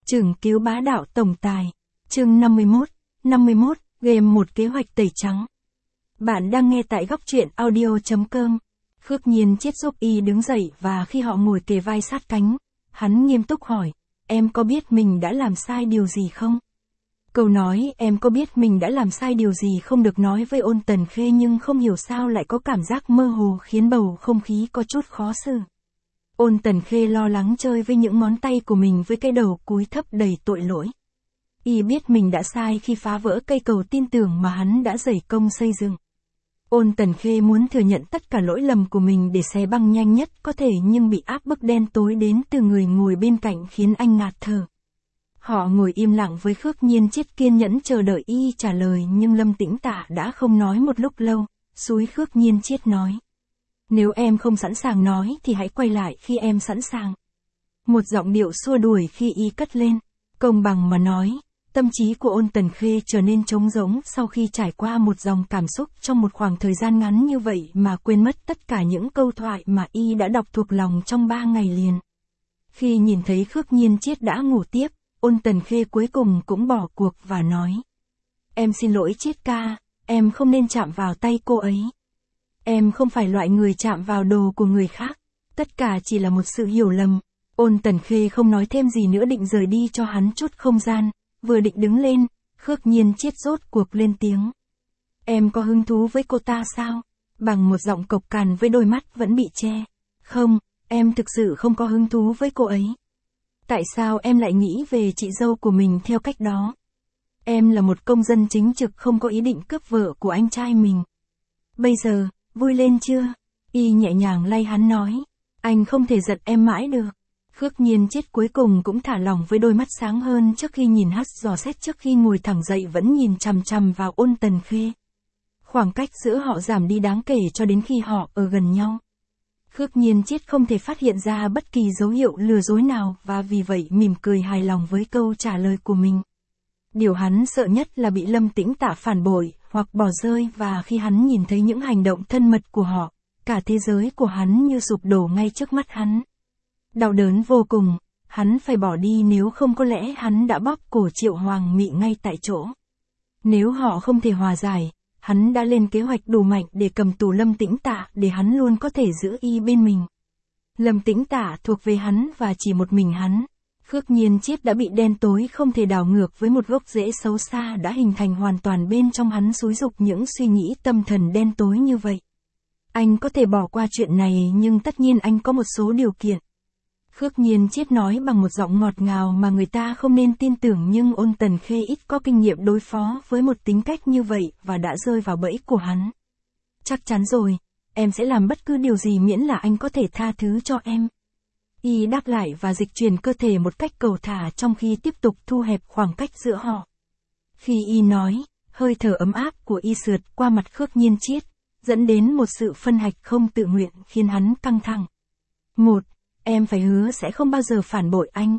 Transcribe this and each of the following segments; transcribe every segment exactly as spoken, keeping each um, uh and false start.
Chưởng cứu bá đạo tổng tài. Chương năm mươi mốt, năm mươi mốt, game một kế hoạch tẩy trắng. Bạn đang nghe tại góc truyện audio chấm com. Khước Nhiên Chiết giúp y đứng dậy và khi họ ngồi kề vai sát cánh, hắn nghiêm túc hỏi, em có biết mình đã làm sai điều gì không? Câu nói em có biết mình đã làm sai điều gì không được nói với Ôn Tần Khê nhưng không hiểu sao lại có cảm giác mơ hồ khiến bầu không khí có chút khó xử. Ôn Tần Khê lo lắng chơi với những ngón tay của mình với cái đầu cúi thấp đầy tội lỗi. Y biết mình đã sai khi phá vỡ cây cầu tin tưởng mà hắn đã dày công xây dựng. Ôn Tần Khê muốn thừa nhận tất cả lỗi lầm của mình để xé băng nhanh nhất có thể nhưng bị áp bức đen tối đến từ người ngồi bên cạnh khiến anh ngạt thở. Họ ngồi im lặng với Khước Nhiên Chiết kiên nhẫn chờ đợi y trả lời nhưng Lâm Tĩnh Tạ đã không nói một lúc lâu, xúi Khước Nhiên Chiết nói. Nếu em không sẵn sàng nói thì hãy quay lại khi em sẵn sàng. Một giọng điệu xua đuổi khi y cất lên, công bằng mà nói, tâm trí của Ôn Tần Khê trở nên trống rỗng sau khi trải qua một dòng cảm xúc trong một khoảng thời gian ngắn như vậy mà quên mất tất cả những câu thoại mà y đã đọc thuộc lòng trong ba ngày liền. Khi nhìn thấy Khước Nhiên Chiết đã ngủ tiếp, Ôn Tần Khê cuối cùng cũng bỏ cuộc và nói. Em xin lỗi Chiết ca, em không nên chạm vào tay cô ấy. Em không phải loại người chạm vào đồ của người khác, tất cả chỉ là một sự hiểu lầm. Ôn Tần Khê không nói thêm gì nữa định rời đi cho hắn chút không gian, vừa định đứng lên, Khước Nhiên Chiết rốt cuộc lên tiếng. Em có hứng thú với cô ta sao? Bằng một giọng cộc cằn với đôi mắt vẫn bị che. Không, em thực sự không có hứng thú với cô ấy. Tại sao em lại nghĩ về chị dâu của mình theo cách đó? Em là một công dân chính trực không có ý định cướp vợ của anh trai mình. Bây giờ, vui lên chưa? Y nhẹ nhàng lay hắn nói. Anh không thể giận em mãi được. Khước Nhiên Chiết cuối cùng cũng thả lỏng với đôi mắt sáng hơn trước khi nhìn hắn dò xét trước khi ngồi thẳng dậy vẫn nhìn chằm chằm vào Ôn Tần Khê. Khoảng cách giữa họ giảm đi đáng kể cho đến khi họ ở gần nhau. Khước Nhiên Chiết không thể phát hiện ra bất kỳ dấu hiệu lừa dối nào và vì vậy mỉm cười hài lòng với câu trả lời của mình. Điều hắn sợ nhất là bị Lâm Tĩnh Tạ phản bội hoặc bỏ rơi và khi hắn nhìn thấy những hành động thân mật của họ, cả thế giới của hắn như sụp đổ ngay trước mắt hắn. Đau đớn vô cùng, hắn phải bỏ đi nếu không có lẽ hắn đã bóp cổ Triệu Hoàng Mị ngay tại chỗ. Nếu họ không thể hòa giải, hắn đã lên kế hoạch đủ mạnh để cầm tù Lâm Tĩnh Tạ để hắn luôn có thể giữ y bên mình. Lâm Tĩnh Tạ thuộc về hắn và chỉ một mình hắn. Khước Nhiên Chiết đã bị đen tối không thể đảo ngược với một gốc rễ xấu xa đã hình thành hoàn toàn bên trong hắn xúi dục những suy nghĩ tâm thần đen tối như vậy. Anh có thể bỏ qua chuyện này nhưng tất nhiên anh có một số điều kiện. Khước Nhiên Chiết nói bằng một giọng ngọt ngào mà người ta không nên tin tưởng nhưng Ôn Tần Khê ít có kinh nghiệm đối phó với một tính cách như vậy và đã rơi vào bẫy của hắn. Chắc chắn rồi, em sẽ làm bất cứ điều gì miễn là anh có thể tha thứ cho em. Y đáp lại và dịch chuyển cơ thể một cách cầu thả trong khi tiếp tục thu hẹp khoảng cách giữa họ. Khi Y nói, hơi thở ấm áp của Y sượt qua mặt Khước Nhiên Chiết, dẫn đến một sự phân hạch không tự nguyện khiến hắn căng thẳng. Một, em phải hứa sẽ không bao giờ phản bội anh.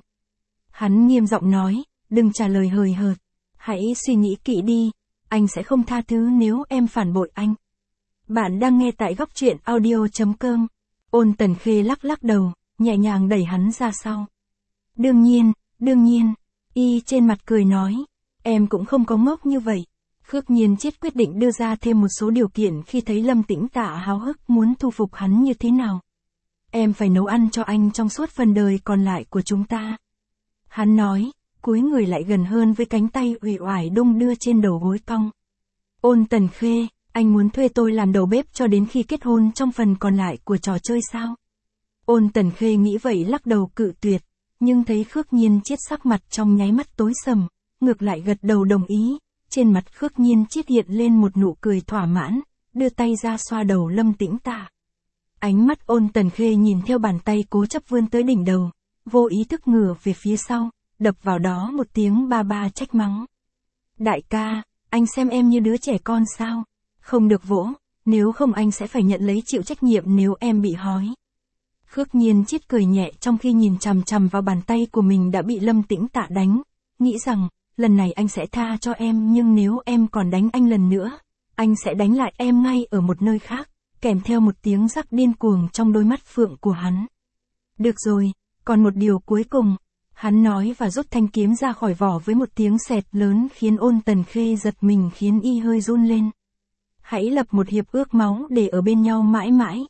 Hắn nghiêm giọng nói, đừng trả lời hời hợt. Hãy suy nghĩ kỹ đi, anh sẽ không tha thứ nếu em phản bội anh. Bạn đang nghe tại góc truyện audio chấm com. Ôn Tần Khê lắc lắc đầu, nhẹ nhàng đẩy hắn ra sau. Đương nhiên, đương nhiên, Y trên mặt cười nói, em cũng không có ngốc như vậy. Khước Nhiên Chiết quyết định đưa ra thêm một số điều kiện khi thấy Lâm Tĩnh Tạ háo hức muốn thu phục hắn như thế nào. Em phải nấu ăn cho anh trong suốt phần đời còn lại của chúng ta. Hắn nói, cúi người lại gần hơn với cánh tay uể oải đung đưa trên đầu gối cong. Ôn Tần Khê, anh muốn thuê tôi làm đầu bếp cho đến khi kết hôn trong phần còn lại của trò chơi sao? Ôn Tần Khê nghĩ vậy lắc đầu cự tuyệt, nhưng thấy Khước Nhiên Chiết sắc mặt trong nháy mắt tối sầm, ngược lại gật đầu đồng ý, trên mặt Khước Nhiên Chiết hiện lên một nụ cười thỏa mãn, đưa tay ra xoa đầu Lâm Tĩnh Tạ. Ánh mắt Ôn Tần Khê nhìn theo bàn tay cố chấp vươn tới đỉnh đầu, vô ý thức ngửa về phía sau, đập vào đó một tiếng ba ba trách mắng. Đại ca, anh xem em như đứa trẻ con sao? Không được vỗ, nếu không anh sẽ phải nhận lấy chịu trách nhiệm nếu em bị hói. Khước Nhiên Chiết cười nhẹ trong khi nhìn chằm chằm vào bàn tay của mình đã bị Lâm Tĩnh Tạ đánh, nghĩ rằng, lần này anh sẽ tha cho em nhưng nếu em còn đánh anh lần nữa, anh sẽ đánh lại em ngay ở một nơi khác, kèm theo một tiếng rắc điên cuồng trong đôi mắt phượng của hắn. Được rồi, còn một điều cuối cùng, Hắn nói và rút thanh kiếm ra khỏi vỏ với một tiếng sẹt lớn khiến Ôn Tần Khê giật mình, khiến y hơi run lên. Hãy lập một hiệp ước máu để ở bên nhau mãi mãi.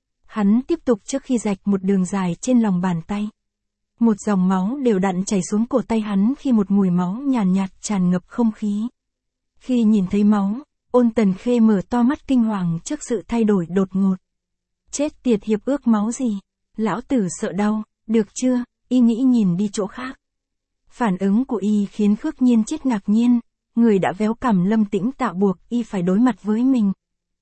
Hắn tiếp tục trước khi rạch một đường dài trên lòng bàn tay. Một dòng máu đều đặn chảy xuống cổ tay hắn khi một mùi máu nhàn nhạt, nhạt tràn ngập không khí. Khi nhìn thấy máu, Ôn Tần Khê mở to mắt kinh hoàng trước sự thay đổi đột ngột. Chết tiệt, hiệp ước máu gì? Lão tử sợ đau, được chưa? Y nghĩ nhìn đi chỗ khác. Phản ứng của y khiến Khước Nhiên Chết ngạc nhiên, người đã véo cằm Lâm Tĩnh Tạ buộc y phải đối mặt với mình.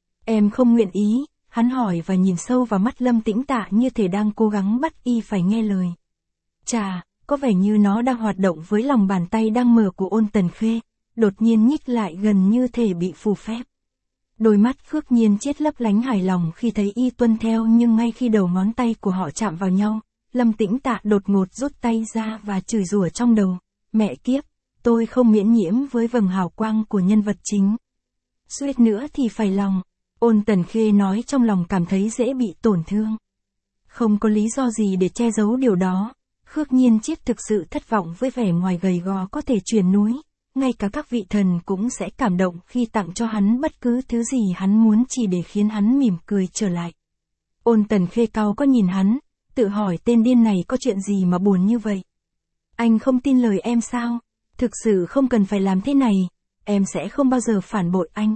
Em không nguyện ý, hắn hỏi và nhìn sâu vào mắt Lâm Tĩnh Tạ như thể đang cố gắng bắt y phải nghe lời. Chà, có vẻ như nó đang hoạt động với lòng bàn tay đang mở của Ôn Tần Khê, đột nhiên nhích lại gần như thể bị phù phép. Đôi mắt Khước Nhiên Chết lấp lánh hài lòng khi thấy y tuân theo, nhưng ngay khi đầu ngón tay của họ chạm vào nhau, Lâm Tĩnh Tạ đột ngột rút tay ra và chửi rủa trong đầu. Mẹ kiếp, tôi không miễn nhiễm với vầng hào quang của nhân vật chính. Suýt nữa thì phải lòng. Ôn Tần Khê nói trong lòng cảm thấy dễ bị tổn thương. Không có lý do gì để che giấu điều đó. Khước Nhiên Chết thực sự thất vọng với vẻ ngoài gầy gò có thể truyền núi. Ngay cả các vị thần cũng sẽ cảm động khi tặng cho hắn bất cứ thứ gì hắn muốn chỉ để khiến hắn mỉm cười trở lại. Ôn Tần Khê cau có nhìn hắn, tự hỏi tên điên này có chuyện gì mà buồn như vậy. Anh không tin lời em sao? Thực sự không cần phải làm thế này, em sẽ không bao giờ phản bội anh.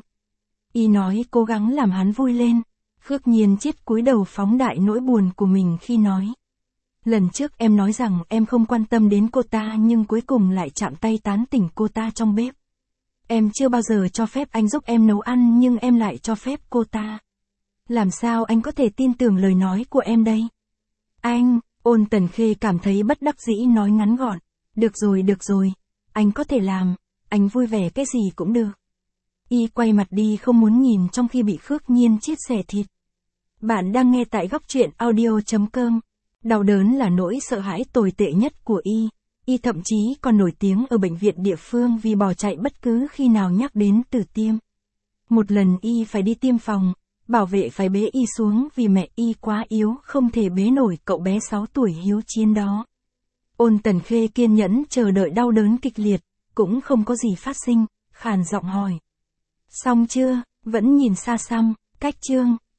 Y nói cố gắng làm hắn vui lên. Khước Nhiên Chết cúi đầu phóng đại nỗi buồn của mình khi nói. Lần trước em nói rằng em không quan tâm đến cô ta, nhưng cuối cùng lại chạm tay tán tỉnh cô ta trong bếp. Em chưa bao giờ cho phép anh giúp em nấu ăn, nhưng em lại cho phép cô ta. Làm sao anh có thể tin tưởng lời nói của em đây? Anh, Ôn Tần Khê cảm thấy bất đắc dĩ nói ngắn gọn. Được rồi, được rồi. Anh có thể làm. Anh vui vẻ cái gì cũng được. Y quay mặt đi không muốn nhìn trong khi bị Khước Nhiên Chết xẻ thịt. Bạn đang nghe tại góc truyện audio chấm com. Đau đớn là nỗi sợ hãi tồi tệ nhất của y. Y thậm chí còn nổi tiếng ở bệnh viện địa phương vì bỏ chạy bất cứ khi nào nhắc đến từ tiêm. Một lần y phải đi tiêm phòng, bảo vệ phải bế y xuống vì mẹ y quá yếu, không thể bế nổi cậu bé sáu tuổi hiếu chiến đó. Ôn Tần Khê kiên nhẫn chờ đợi đau đớn kịch liệt, cũng không có gì phát sinh, khàn giọng hỏi. Xong chưa? Vẫn nhìn xa xăm, cách chương.